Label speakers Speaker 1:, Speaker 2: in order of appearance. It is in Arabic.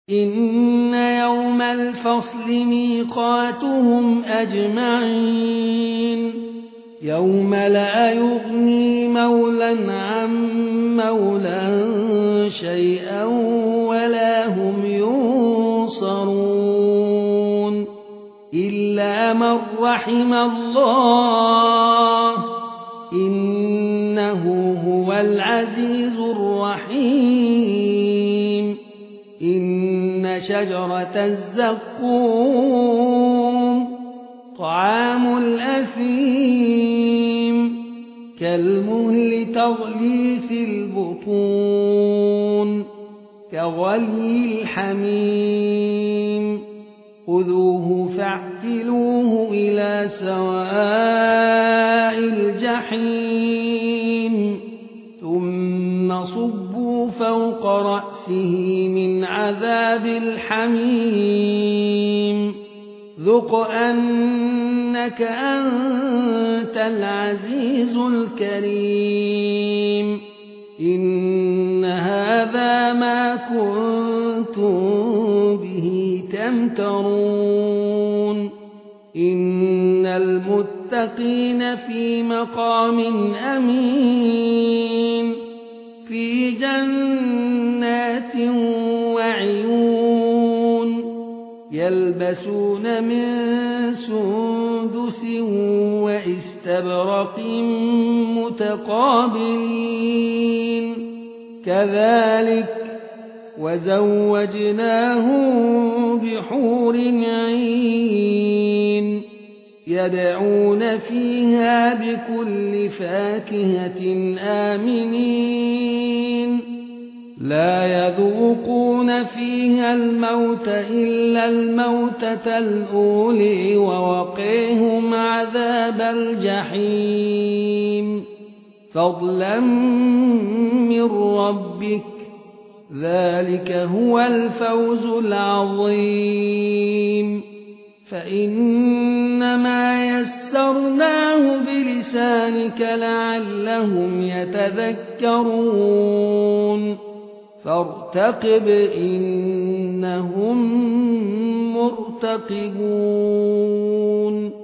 Speaker 1: إن يوم الفصل ميقاتهم أجمعين يوم لا يغني مولى عن مولى شيئا ولا هم ينصرون إلا من رحم الله إنه هو العزيز الرحيم إن شجرة الزقوم طعام الأثيم كالمهل تغلي في البطون كغلي الحميم خذوه فاعتلوه إلى سواء الجحيم ثم صبوا فوق رأسه من عذاب الحميم ذق أنك أنت العزيز الكريم إن هذا ما كنتم به تمترون إن المتقين في مقام أمين في جنات وعيون يلبسون من سندس واستبرق متقابلين كذلك وزوجناهم بحور عين يدعون فيها بكل فاكهة آمنين لا يذوقون فيها الموت إلا الموتة الأولى ووقيهم عذاب الجحيم فضلا من ربك ذلك هو الفوز العظيم فإنما يسرناه بلسانك لعلهم يتذكرون فارتقب إنهم مرتقبون